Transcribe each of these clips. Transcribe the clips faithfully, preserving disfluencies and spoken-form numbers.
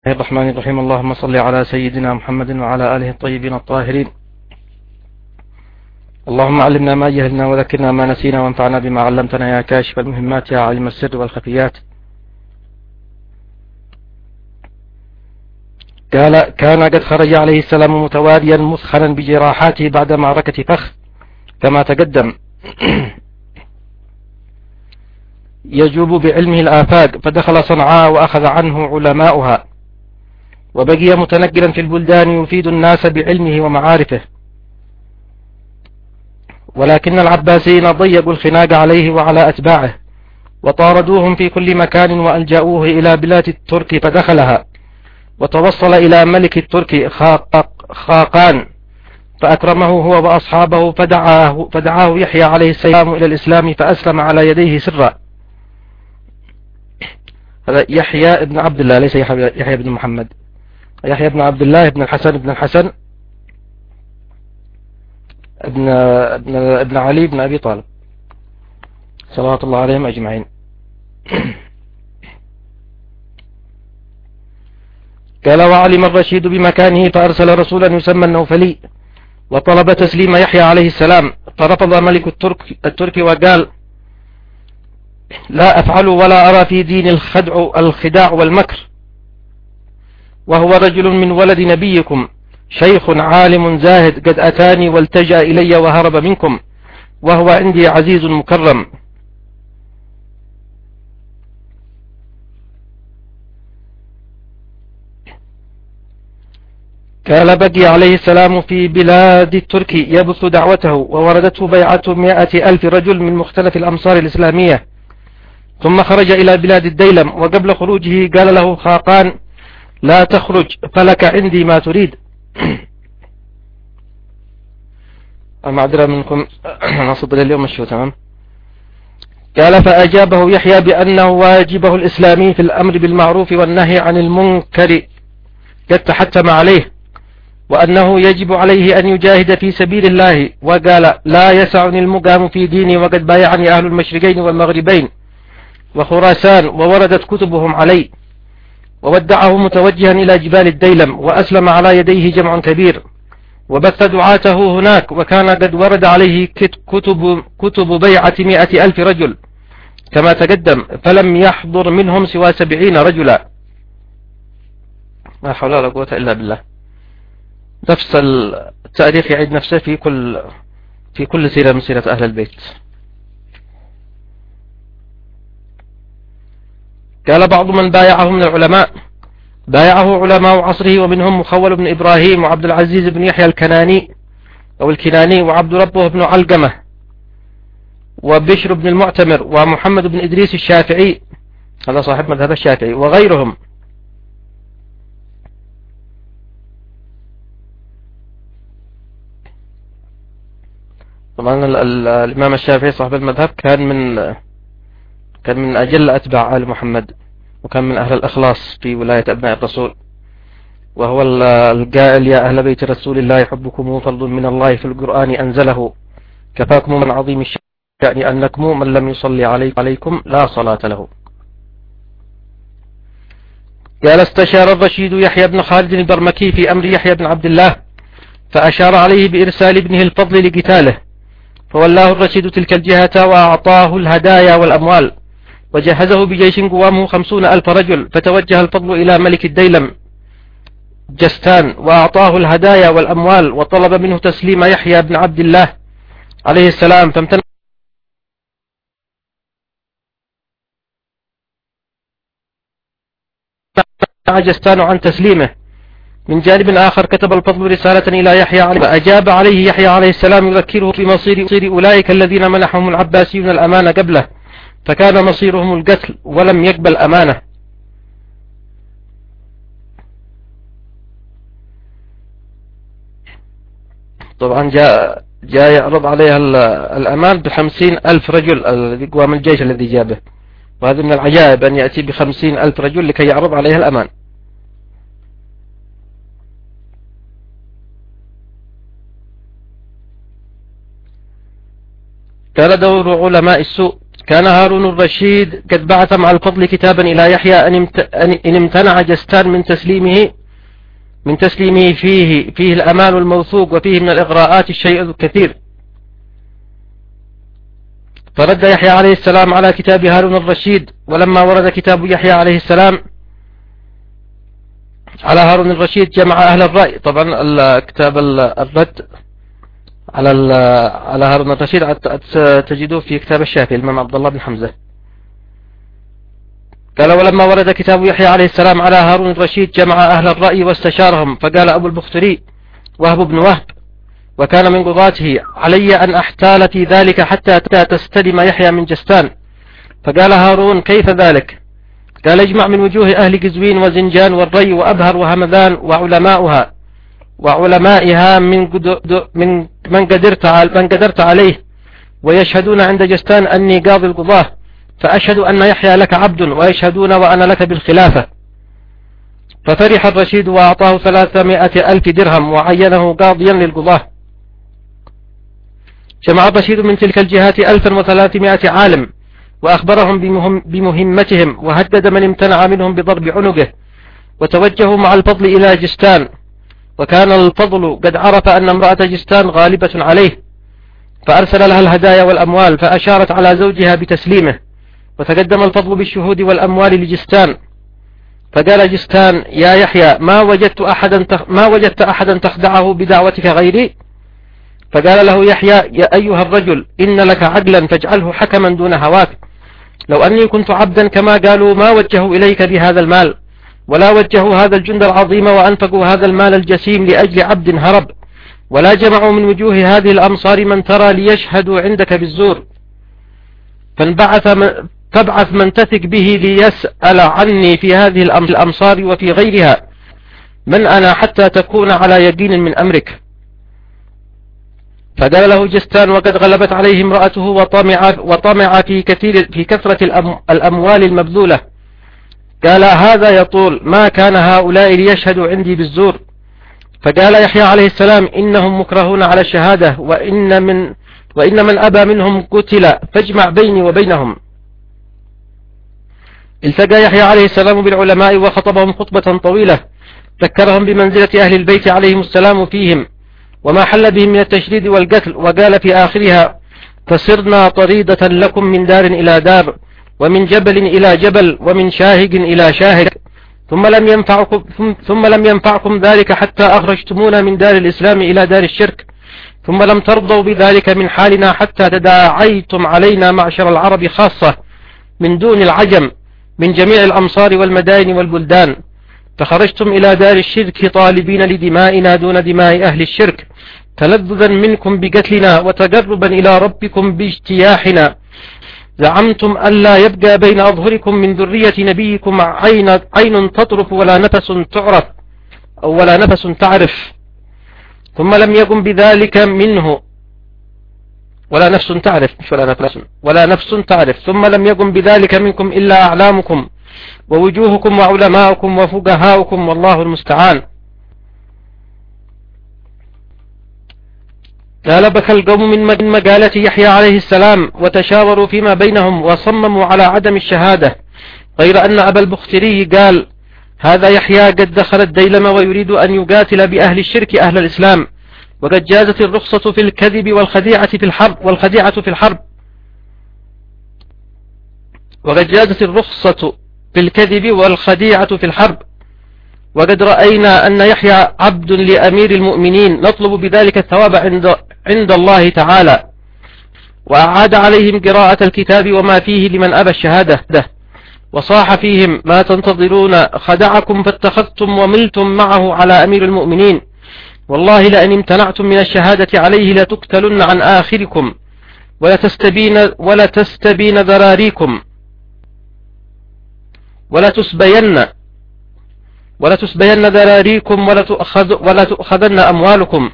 الرحمن الرحيم. اللهم صل على سيدنا محمد وعلى آله الطيبين الطاهرين. اللهم علمنا ما جهلنا وذكرنا ما نسينا وانفعنا بما علمتنا يا كاشف المهمات يا علم السر والخفيات. قال كان قد خرج عليه السلام متواريا مسخنا بجراحاته بعد معركة فخ كما تقدم يجوب بعلمه الآفاق، فدخل صنعاء وأخذ عنه علماؤها، وبقي متنقلا في البلدان يفيد الناس بعلمه ومعارفه. ولكن العباسيين ضيقوا الخناق عليه وعلى أتباعه، وطاردوهم في كل مكان وألجأوه إلى بلاد الترك فدخلها، وتوصل إلى ملك الترك خاقان فأكرمه هو وأصحابه، فدعاه, فدعاه يحيى عليه السلام إلى الإسلام فأسلم على يديه سرا. هذا يحيى بن عبد الله، ليس يحيى بن محمد، يحيى بن عبد الله بن الحسن بن الحسن ابن, ابن, ابن علي بن أبي طالب صلوات الله عليهم أجمعين. قال وعلم الرشيد بمكانه فأرسل رسولا يسمى النوفلي وطلب تسليم يحيى عليه السلام، فرفض ملك الترك, الترك وقال لا أفعل ولا أرى في دين الخدع الخداع والمكر، وهو رجل من ولد نبيكم شيخ عالم زاهد قد أتاني والتجأ إلي وهرب منكم، وهو عندي عزيز مكرم. قال بقي عليه السلام في بلاد الترك يبث دعوته، ووردته بيعة مائة ألف رجل من مختلف الأمصار الإسلامية، ثم خرج إلى بلاد الديلم، وقبل خروجه قال له خاقان لا تخرج فلك عندي ما تريد. المعذرة منكم نصب اليوم مشهو تمام. قال فأجابه يحيى بأنه واجبه الإسلامي في الأمر بالمعروف والنهي عن المنكر قد تحتم عليه، وأنه يجب عليه أن يجاهد في سبيل الله، وقال لا يسعني المقام في ديني وقد بايعني أهل المشرقين والمغربين وخراسان ووردت كتبهم علي، وودعه متوجها إلى جبال الديلم، وأسلم على يديه جمع كبير، وبث دعاته هناك، وكان قد ورد عليه كتب, كتب بيعة مئة ألف رجل كما تقدم، فلم يحضر منهم سوى سبعين رجلا. لا حول ولا قوة إلا بالله. نفس التاريخ يعيد نفسه في كل في كل سيرة من سيرة أهل البيت. قال بعض من بايعه من العلماء بايعه علماء عصره، ومنهم مخول بن إبراهيم وعبد العزيز بن يحيى الكناني أو الكناني وعبد ربه بن علقمة وبشر بن المعتمر ومحمد بن إدريس الشافعي، هذا صاحب مذهب الشافعي، وغيرهم. طبعا الإمام الشافعي صاحب المذهب كان من كان من أجل أتباع آل محمد، وكان من أهل الإخلاص في ولاية أبناء الرسول، وهو القائل يا أهل بيت رسول الله حبكم فضل من الله في القرآن أنزله، كفاكم من عظيم الشأن أنكم من لم يصلي عليكم لا صلاة له. قال استشار الرشيد يحيى بن خالد البرمكي في أمر يحيى بن عبد الله، فأشار عليه بإرسال ابنه الفضل لقتاله، فولاه الرشيد تلك الجهة وأعطاه الهدايا والأموال، وجهزه بجيش قوامه خمسون ألف رجل، فتوجه الفضل إلى ملك الديلم جستان وأعطاه الهدايا والأموال، وطلب منه تسليم يحيى بن عبد الله عليه السلام، فامتنع جستان عن تسليمه. من جانب آخر كتب الفضل رسالة إلى يحيى عليه، فأجاب عليه يحيى عليه السلام يذكره بمصير أولئك الذين منحهم العباسيون الأمانة قبله، فكان مصيرهم القتل ولم يقبل أمانة. طبعا جاء جاء يعرض عليها الأمان بخمسين ألف رجل الذي قوام الجيش الذي جابه، وهذا من العجائب أن يأتي بخمسين ألف رجل لكي يعرض عليها الأمان. كان دور علماء السوء كان هارون الرشيد قد بعث مع الفضل كتابا إلى يحيى أن امتنع جستان من تسليمه من تسليمه فيه فيه الأمان الموثوق وفيه من الإغراءات الشيء الكثير. فرد يحيى عليه السلام على كتاب هارون الرشيد. ولما ورد كتاب يحيى عليه السلام على هارون الرشيد جمع أهل الرأي. طبعا الكتاب الرد على على هارون الرشيد تجدوه في كتاب الشافعي الإمام عبد الله بن حمزة. قال ولما ورد كتاب يحيى عليه السلام على هارون الرشيد جمع أهل الرأي واستشارهم. فقال أبو البختري وهب بن وهب وكان من قضاته علي أن أحتال في ذلك حتى تستلم يحيى من جستان. فقال هارون كيف ذلك؟ قال اجمع من وجوه أهل قزوين وزنجان والري وأبهر وهمذان وعلماؤها وعلمائها من من من قدرت من قدرت عليه ويشهدون عند جستان أني قاضي القضاة، فأشهد أن يحيى لك عبد ويشهدون وأنا لك بالخلافة. ففرح الرشيد وأعطاه ثلاثمائة ألف درهم وعينه قاضيا للقضاة. جمع الرشيد من تلك الجهات ألفا وثلاثمائة عالم وأخبرهم بمهم بمهمتهم وهدد من امتنع منهم بضرب عنقه. وتوجهوا مع الفضل إلى جستان. وكان الفضل قد عرف أن امرأة جستان غالبة عليه، فأرسل لها الهدايا والأموال، فأشارت على زوجها بتسليمه. وتقدم الفضل بالشهود والأموال لجستان. فقال جستان يا يحيى ما وجدت أحدا تخ... ما وجدت أحدا تخدعه بدعوتك غيري؟ فقال له يحيى يا أيها الرجل إن لك عقلا فاجعله حكما دون هواك. لو أني كنت عبدا كما قالوا ما وجهوا إليك بهذا المال، ولا وجهوا هذا الجند العظيم وأنفقوا هذا المال الجسيم لأجل عبد هرب، ولا جمعوا من وجوه هذه الأمصار من ترى ليشهدوا عندك بالزور. فانبعث من فابعث من تثق به ليسأل عني في هذه الأمصار وفي غيرها من أنا حتى تكون على يقين من أمرك. فقال له جستان وقد غلبت عليه امرأته وطمع, وطمع في, كثير في كثرة الأموال المبذولة. قال هذا يطول ما كان هؤلاء ليشهدوا عندي بالزور. فقال يحيى عليه السلام إنهم مكرهون على الشهادة وإن من, وإن من أبى منهم قتل فاجمع بيني وبينهم. التقى يحيى عليه السلام بالعلماء وخطبهم خطبة طويلة ذكرهم بمنزلة أهل البيت عليهم السلام فيهم وما حل بهم من التشريد والقتل. وقال في آخرها فصرنا طريدة لكم من دار إلى دار ومن جبل إلى جبل ومن شاهق إلى شاهق، ثم لم ينفعكم, ثم لم ينفعكم ذلك حتى أخرجتمونا من دار الإسلام إلى دار الشرك، ثم لم ترضوا بذلك من حالنا حتى تداعيتم علينا معشر العرب خاصة من دون العجم من جميع الأمصار والمدائن والبلدان، فخرجتم إلى دار الشرك طالبين لدمائنا دون دماء أهل الشرك، تلذذا منكم بقتلنا وتقربا إلى ربكم باجتياحنا. زعمتم ألا يبقى بين أظهركم من ذرية نبيكم عين, عين تطرف ولا نفس تعرف أو ولا نفس تعرف، ثم لم يقم بذلك منه ولا نفس تعرف مش ولا نفس ولا نفس تعرف ثم لم يقم بذلك منكم إلا أعلامكم ووجوهكم وعلماؤكم وفقهاؤكم والله المستعان. قال بكى القوم من مقالة يحيى عليه السلام وتشاوروا فيما بينهم وصمموا على عدم الشهادة، غير أن أبا البختري قال هذا يحيى قد دخل الديلم ويريد أن يقاتل بأهل الشرك أهل الإسلام، وقد جازت الرخصة في الكذب والخديعة في الحرب والخديعة في الحرب وقد جازت الرخصة في الكذب والخديعة في الحرب وقد رأينا أن يحيى عبد لأمير المؤمنين نطلب بذلك الثواب عند, عند الله تعالى. وأعاد عليهم قراءة الكتاب وما فيه لمن أبى الشهادة، وصاح فيهم ما تنتظرون خدعكم فاتخذتم وملتم معه على أمير المؤمنين، والله لأن امتنعتم من الشهادة عليه لتقتلن عن آخركم ولا تستبين, ولا تستبين ذراريكم ولا تسبين ولا تسبين ذراريكم ولا, تؤخذ ولا تؤخذن أموالكم.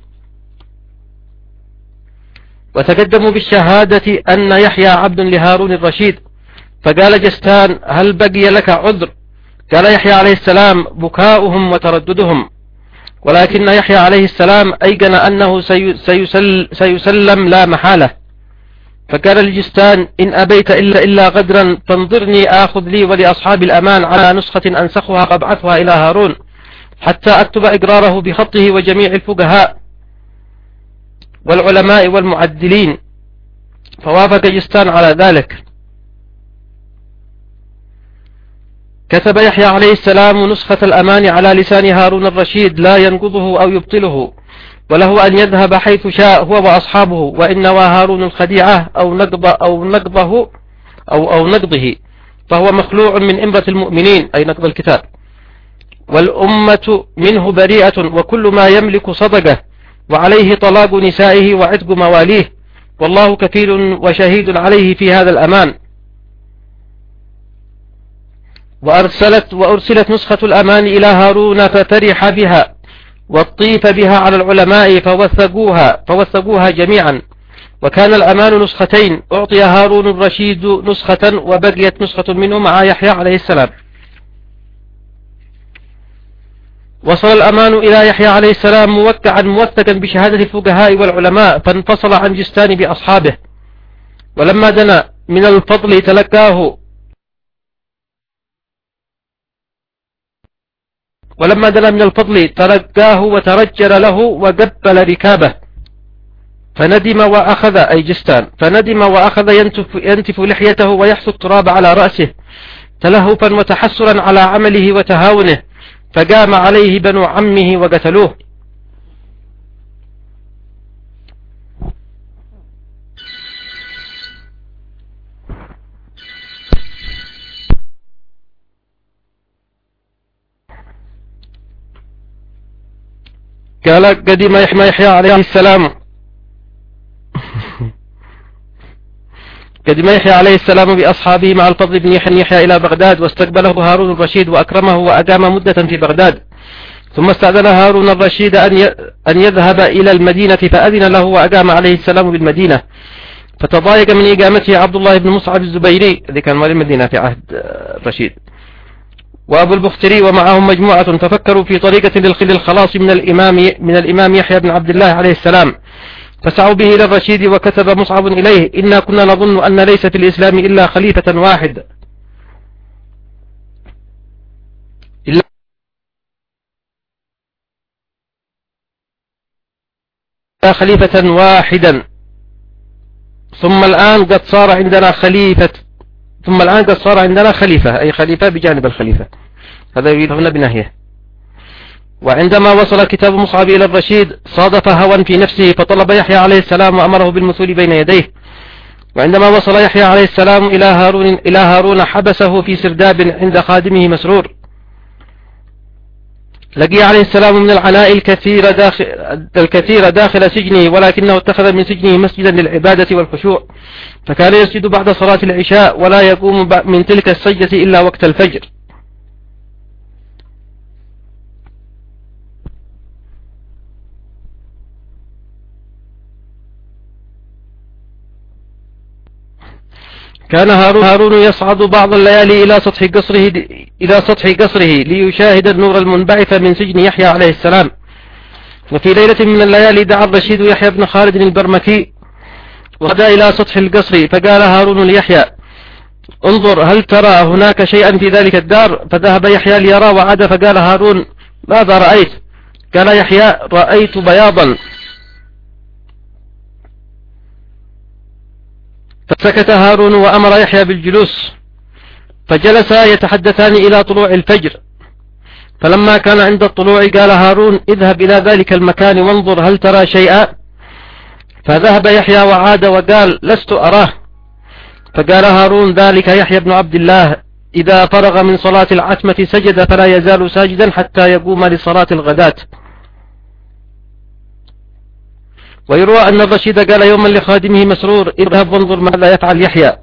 وتقدموا بالشهادة أن يحيى عبد لهارون الرشيد. فقال جستان هل بقي لك عذر؟ قال يحيى عليه السلام بكاؤهم وترددهم، ولكن يحيى عليه السلام أيقن أنه سيسل سيسلم لا محالة. فقال لجستان: إن أبيت إلا, إلا غدرا فانظرني آخذ لي ولأصحاب الأمان على نسخة أنسخها فابعثها إلى هارون حتى أكتب إقراره بخطه وجميع الفقهاء والعلماء والمعدلين. فوافق جستان على ذلك. كتب يحيى عليه السلام نسخة الأمان على لسان هارون الرشيد لا ينقضه أو يبطله، وله أن يذهب حيث شاء هو وأصحابه، وإن نوى هارون الخديعة أو نقض أو نقضه أو أو نقضه فهو مخلوع من إمرة المؤمنين، أي نقض الكتاب، والأمة منه بريئة، وكل ما يملك صدقه، وعليه طلاق نسائه وعتق مواليه، والله كفيل وشهيد عليه في هذا الأمان. وأرسلت وأرسلت نسخة الأمان إلى هارون ففرح بها واطيف بها على العلماء فوثقوها فوثقوها جميعا. وكان الأمان نسختين، أعطي هارون الرشيد نسخة وبقيت نسخة منه مع يحيى عليه السلام. وصل الأمان إلى يحيى عليه السلام موقعا موثقا بشهادة الفقهاء والعلماء، فانفصل عن جستان بأصحابه. ولما دنا من الفضل تلقاه ولما دنا من الفضل تلقاه وترجل له وقبل ركابه، فندم وأخذ أي جستان فندم وأخذ ينتف, ينتف لحيته ويحث التراب على رأسه تلهفا وتحسرا على عمله وتهاونه، فقام عليه بنو عمه وقتلوه. قال قدم يحيى عليه السلام قدم يحيى عليه السلام بأصحابه مع الفضل بن يحيى إلى بغداد، واستقبله هارون الرشيد وأكرمه وأقام مدة في بغداد. ثم استأذن هارون الرشيد أن يذهب إلى المدينة فأذن له وأقام عليه السلام بالمدينة، فتضايق من إقامته عبد الله بن مصعب الزبيري الذي كان والي المدينة في عهد الرشيد وأبو البختري ومعهم مجموعة، ففكروا في طريقة للخلاص من الإمام من الإمام يحيى بن عبد الله عليه السلام، فسعوا به إلى الرشيد. وكتب مصعب إليه: إنا كنا نظن أن ليس في الإسلام إلا خليفة واحد إلا خليفة واحدا ثم الآن قد صار عندنا خليفة ثم الآن قد صار عندنا خليفة أي خليفة بجانب الخليفة، هذا يريد هنا بنهيه. وعندما وصل كتاب مصعب إلى الرشيد صادف هوى في نفسه، فطلب يحيى عليه السلام وأمره بالمثول بين يديه. وعندما وصل يحيى عليه السلام إلى هارون, إلى هارون حبسه في سرداب عند خادمه مسرور. لقي عليه السلام من العناء الكثير داخل, الكثير داخل سجنه، ولكنه اتخذ من سجنه مسجدا للعبادة والخشوع، فكان يسجد بعد صلاة العشاء ولا يقوم من تلك السجدة إلا وقت الفجر. كان هارون يصعد بعض الليالي إلى سطح قصره إلى سطح قصره ليشاهد النور المنبعث من سجن يحيى عليه السلام. وفي ليلة من الليالي دعا الرشيد يحيى بن خالد البرمكي وغدا إلى سطح القصر، فقال هارون ليحيى: انظر هل ترى هناك شيئا في ذلك الدار؟ فذهب يحيى ليرى وعاد، فقال هارون: ماذا رأيت؟ قال يحيى: رأيت بياضا. فسكت هارون وأمر يحيى بالجلوس، فجلسا يتحدثان إلى طلوع الفجر. فلما كان عند الطلوع قال هارون: اذهب إلى ذلك المكان وانظر هل ترى شيئا؟ فذهب يحيى وعاد وقال: لست أراه. فقال هارون: ذلك يحيى بن عبد الله إذا فرغ من صلاة العتمة سجد فلا يزال ساجدا حتى يقوم لصلاة الغداة. ويروى أن الرشيد قال يوما لخادمه مسرور: اذهب وانظر ماذا يفعل يحيى.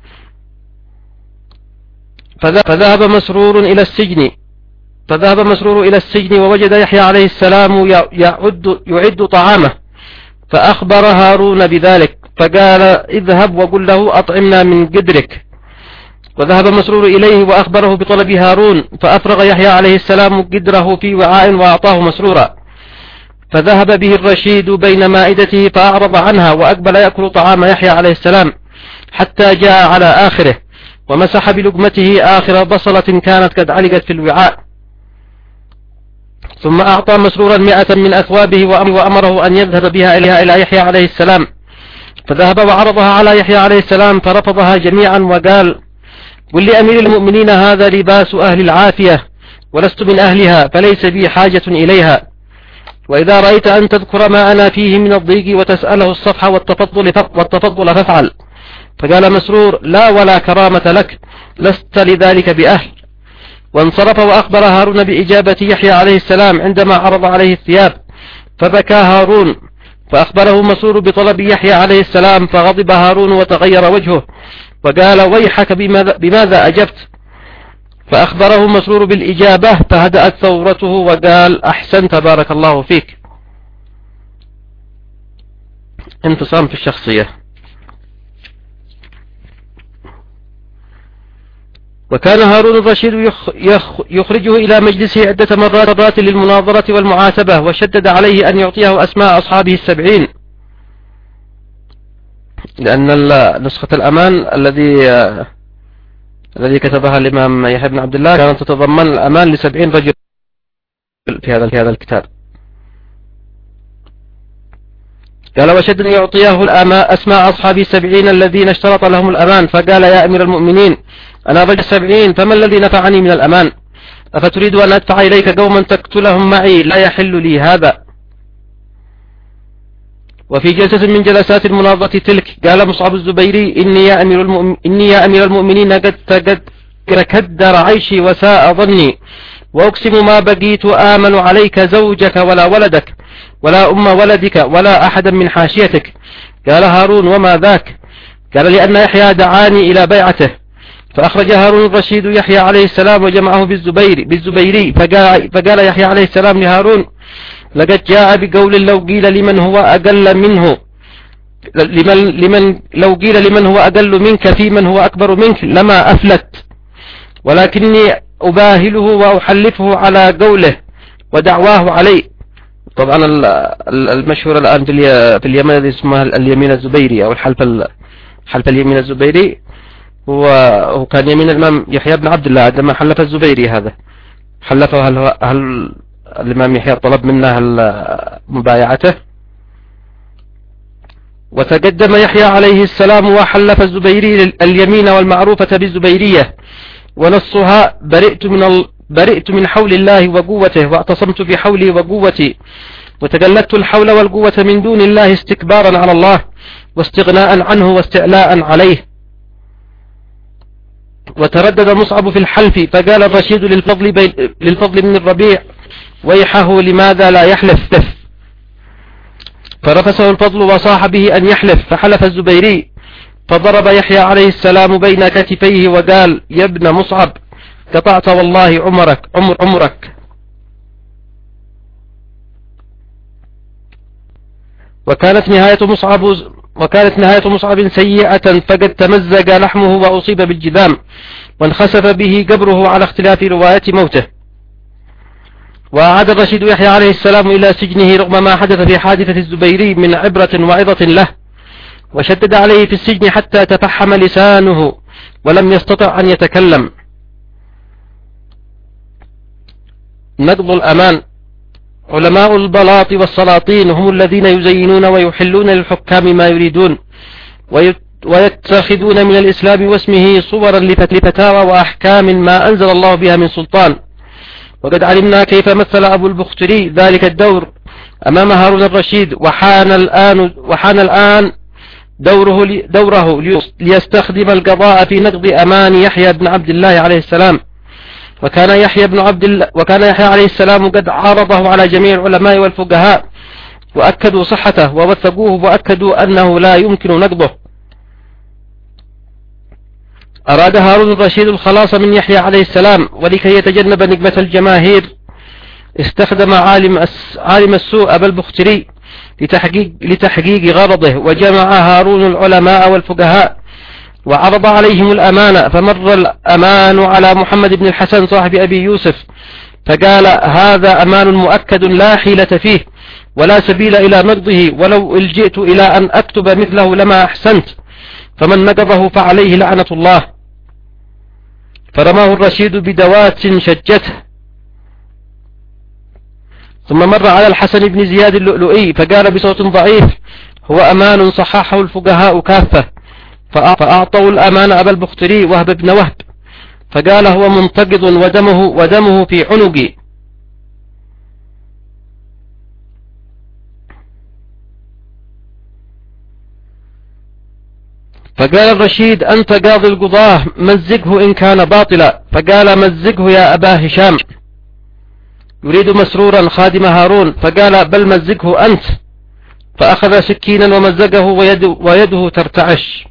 فذهب مسرور إلى السجن فذهب مسرور إلى السجن ووجد يحيى عليه السلام يعد, يعد طعامه، فأخبر هارون بذلك، فقال: اذهب وقل له أطعمنا من قدرك. وذهب مسرور إليه وأخبره بطلب هارون، فأفرغ يحيى عليه السلام قدره في وعاء وأعطاه مسرورا. فذهب به الرشيد بين مائدته فأعرض عنها وأقبل يأكل طعام يحيى عليه السلام حتى جاء على آخره ومسح بلقمته آخر بصلة كانت قد علقت في الوعاء، ثم أعطى مسرورا مئة من أثوابه وأمره أن يذهب بها إلى يحيى عليه السلام، فذهب وعرضها على يحيى عليه السلام فرفضها جميعا وقال: قل لأمير المؤمنين هذا لباس أهل العافية ولست من أهلها فليس بي حاجة إليها، وإذا رأيت أن تذكر ما أنا فيه من الضيق وتسأله الصفح والتفضل, والتفضل فافعل. فقال مسرور: لا ولا كرامة لك، لست لذلك بأهل. وانصرف وأخبر هارون بإجابة يحيى عليه السلام عندما عرض عليه الثياب، فبكى هارون، فأخبره مسرور بطلب يحيى عليه السلام، فغضب هارون وتغير وجهه وقال: ويحك بماذا, بماذا أجبت؟ فأخبره مسرور بالإجابة فهدأت ثورته وقال: أحسنت بارك الله فيك. انفصام في الشخصية. وكان هارون الرشيد يخ يخ يخرجه إلى مجلسه عدة مرات للمناظرة والمعاتبة، وشدد عليه أن يعطيه أسماء أصحابه السبعين، لأن نسخة الأمان الذي الذي كتبها الإمام يحيى بن عبد الله كانت تتضمن الأمان لسبعين رجل في هذا في هذا الكتاب. قال: وشدد أن يعطيه أسماء أصحابه السبعين الذين اشترط لهم الأمان، فقال: يا أمير المؤمنين أنا رجل سبعين، فما الذي نفعني من الأمان؟ أفتريد أن أدفع إليك قوما تقتلهم معي؟ لا يحل لي هذا. وفي جلسة من جلسات المناظرة تلك قال مصعب الزبيري: إني يا أمير, المؤمن إني يا أمير المؤمنين قد تكدر عيشي وساء ظني، وأقسم ما بقيت آمن عليك زوجك ولا ولدك ولا أم ولدك ولا أحدا من حاشيتك. قال هارون: وما ذاك؟ قال: لأن يحيى دعاني إلى بيعته. فأخرج هارون الرشيد يحيى عليه السلام وجمعه بالزبيري, بالزبيري فقال, فقال يحيى عليه السلام لهارون: لقد جاء بقول لو قيل لمن هو أقل منه لمن, لمن لو قيل لمن هو أقل منك في من هو أكبر منك لما أفلت، ولكني أباهله وأحلفه على قوله ودعواه عليه. طبعا المشهور الآن في اليمن الذي اسمها اليمين الزبيري أو الحلف حلف اليمين الزبيري، هو هو كان يمين الإمام يحيى بن عبد الله عندما حلف الزبيري هذا حلفه هل, هل الإمام يحيى طلب منه مبايعته. وتقدم يحيى عليه السلام وحلف الزبيري اليمين والمعروفة بالزبيرية، ونصها: برئت من ال... برئت من حول الله وقوته واعتصمت بحولي وقوتي، وتجلدت الحول والقوة من دون الله استكبارا على الله واستغناء عنه واستعلاء عليه. وتردد مصعب في الحلف، فقال الرشيد للفضل, بين... للفضل من الربيع: ويحه لماذا لا يحلف؟ فرفسه الفضل وصاح به أن يحلف، فحلف الزبيري، فضرب يحيى عليه السلام بين كتفيه وقال: يا ابن مصعب قطعت والله عمرك عمر عمرك. وكانت نهاية مصعب وكانت نهاية مصعب سيئة، فقد تمزق لحمه وأصيب بالجذام، وانخسف به قبره على اختلاف رواية موته. وأعاد الرشيد يحيى عليه السلام إلى سجنه رغم ما حدث في حادثة الزبيري من عبرة وعظة له، وشدد عليه في السجن حتى تفحم لسانه ولم يستطع أن يتكلم. نقض الأمان. علماء البلاط والسلاطين هم الذين يزينون ويحلون للحكام ما يريدون، ويتخذون من الإسلام واسمه صورا لفتاوى وأحكام ما أنزل الله بها من سلطان. وقد علمنا كيف مثل أبو البختري ذلك الدور أمام هارون الرشيد، وحان الآن, وحان الآن دوره, دوره ليستخدم القضاء في نقض أمان يحيى بن عبد الله عليه السلام. وكان يحيى بن عبد الله وكان يحيى عليه السلام قد عارضه على جميع العلماء والفقهاء، وأكدوا صحته ووثقوه وأكدوا أنه لا يمكن نقضه. أراد هارون الرشيد الخلاص من يحيى عليه السلام، ولكي يتجنب نقمة الجماهير استخدم عالم عالم السوء أبا البختري لتحقيق, لتحقيق غرضه، وجمع هارون العلماء والفقهاء وعرض عليهم الأمانة، فمر الأمان على محمد بن الحسن صاحب أبي يوسف، فقال هذا أمان مؤكد لا حيلة فيه ولا سبيل إلى نقضه، ولو الجئت إلى أن أكتب مثله لما أحسنت، فمن نقضه فعليه لعنة الله. فرماه الرشيد بدوات شجته. ثم مر على الحسن بن زياد اللؤلؤي فقال بصوت ضعيف هو أمان صححه الفقهاء كافة، فأعطوا الأمان أبا البختري وهب بن وهب، فقال هو منتقض ودمه, ودمه في عنقي. فقال الرشيد أنت قاضي القضاة مزقه إن كان باطلا، فقال مزقه يا أبا هشام، يريد مسرورا خادم هارون، فقال بل مزقه أنت، فأخذ سكينا ومزقه ويده, ويده ترتعش.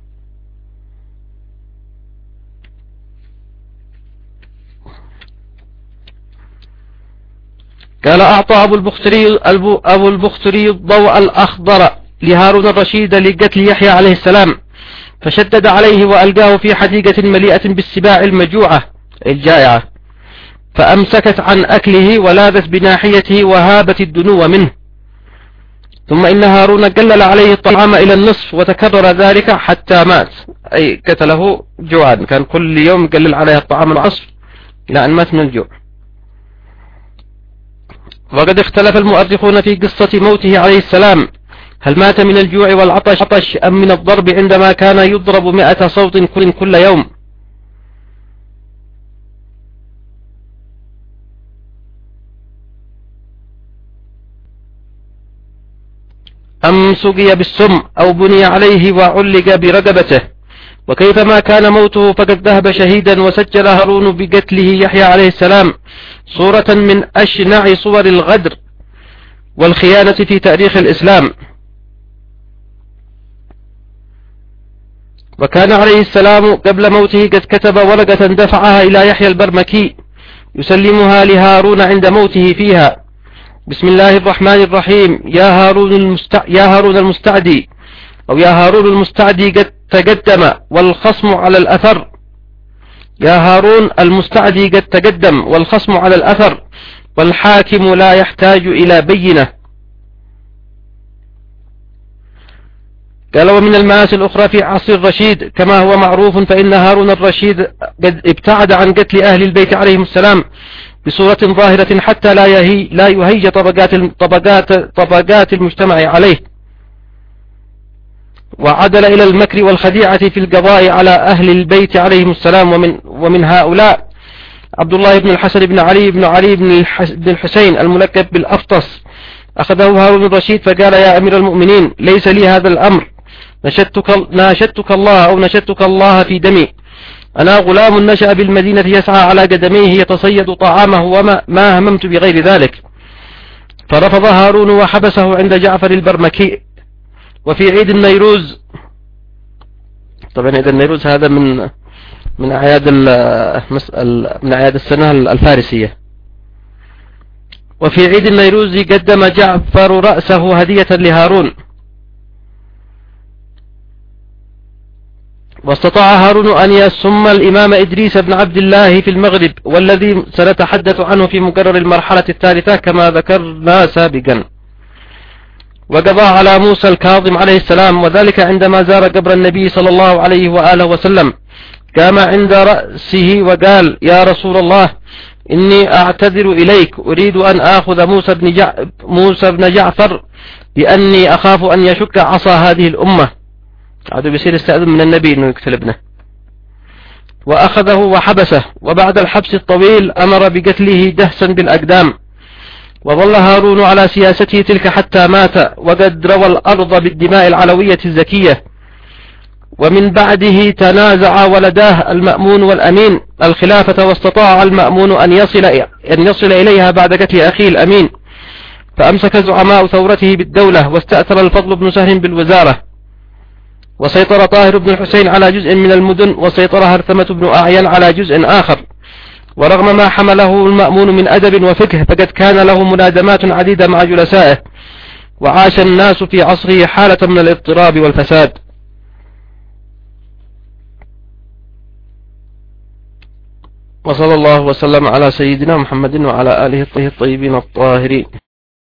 قال أعطى أبو البختري, أبو البختري الضوء الأخضر لهارون الرشيد لقتل يحيى عليه السلام، فشدد عليه وألقاه في حديقة مليئة بالسباع المجوعة الجائعة، فأمسكت عن أكله ولاذت بناحيته وهابت الدنو منه. ثم إن هارون قلل عليه الطعام إلى النصف وتكرر ذلك حتى مات، أي قتله جوعا، كان كل يوم يقلل عليه الطعام العصر إلى أن مات من الجوع. وقد اختلف المؤرخون في قصة موته عليه السلام، هل مات من الجوع والعطش أم من الضرب عندما كان يضرب مئة صوت كل, كل يوم. أم سقي بالسم أو بني عليه وعلق برقبته. وكيفما كان موته فقد ذهب شهيدا، وسجل هارون بقتله يحيى عليه السلام صورة من أشنع صور الغدر والخيانة في تاريخ الإسلام. وكان عليه السلام قبل موته قد كتب ورقة دفعها إلى يحيى البرمكي يسلمها لهارون عند موته فيها بسم الله الرحمن الرحيم يا هارون, المستع... يا هارون المستعدي أو يا هارون المستعدي قد تقدم والخصم على الأثر يا هارون المستعدي قد تقدم والخصم على الأثر، والحاكم لا يحتاج إلى بينة. قال ومن المآسي الأخرى في عصر الرشيد كما هو معروف، فإن هارون الرشيد قد ابتعد عن قتل أهل البيت عليهم السلام بصورة ظاهرة حتى لا يهي لا يهيج طبقات طبقات طبقات المجتمع عليه، وعدل إلى المكر والخديعة في القضاء على أهل البيت عليهم السلام. ومن ومن هؤلاء عبد الله بن الحسن بن علي بن علي بن الحسين الملقب بالأفطس، أخذه هارون الرشيد فقال يا أمير المؤمنين ليس لي هذا الأمر، نشدتك, ناشدتك الله أو نشدتك الله في دمي، أنا غلام نشأ بالمدينة يسعى على قدميه يتصيد طعامه وما ما هممت بغير ذلك. فرفض هارون وحبسه عند جعفر البرمكي. وفي عيد النيروز، طبعا عيد النيروز هذا من من أعياد من أعياد السنة الفارسية. وفي عيد النيروز قدم جعفر رأسه هدية لهارون، واستطاع هارون أن يسم الإمام إدريس بن عبد الله في المغرب، والذي سنتحدث عنه في مقرر المرحلة الثالثة كما ذكرنا سابقا. وقضى على موسى الكاظم عليه السلام، وذلك عندما زار قبر النبي صلى الله عليه وآله وسلم، قام عند رأسه وقال يا رسول الله إني أعتذر إليك، أريد أن آخذ موسى بن, جع... موسى بن جعفر لأني أخاف أن يشك عصا هذه الأمة. عاد بيصير استأذن من النبي أنه يقتل ابنه. وأخذه وحبسه، وبعد الحبس الطويل أمر بقتله دهسا بالأقدام. وظل هارون على سياسته تلك حتى مات، وقد روى الأرض بالدماء العلوية الزكية. ومن بعده تنازع ولداه المأمون والأمين الخلافة، واستطاع المأمون أن يصل, أن يصل إليها بعد قتل أخيه الأمين، فأمسك زعماء ثورته بالدولة، واستأثر الفضل بن سهل بالوزارة، وسيطر طاهر بن الحسين على جزء من المدن، وسيطر هرثمة بن أعين على جزء آخر. ورغم ما حمله المأمون من أدب وفقه فقد كان له منادمات عديدة مع جلسائه، وعاش الناس في عصره حالة من الاضطراب والفساد. وصلى الله وسلم على سيدنا محمد وعلى آله الطيبين الطاهرين.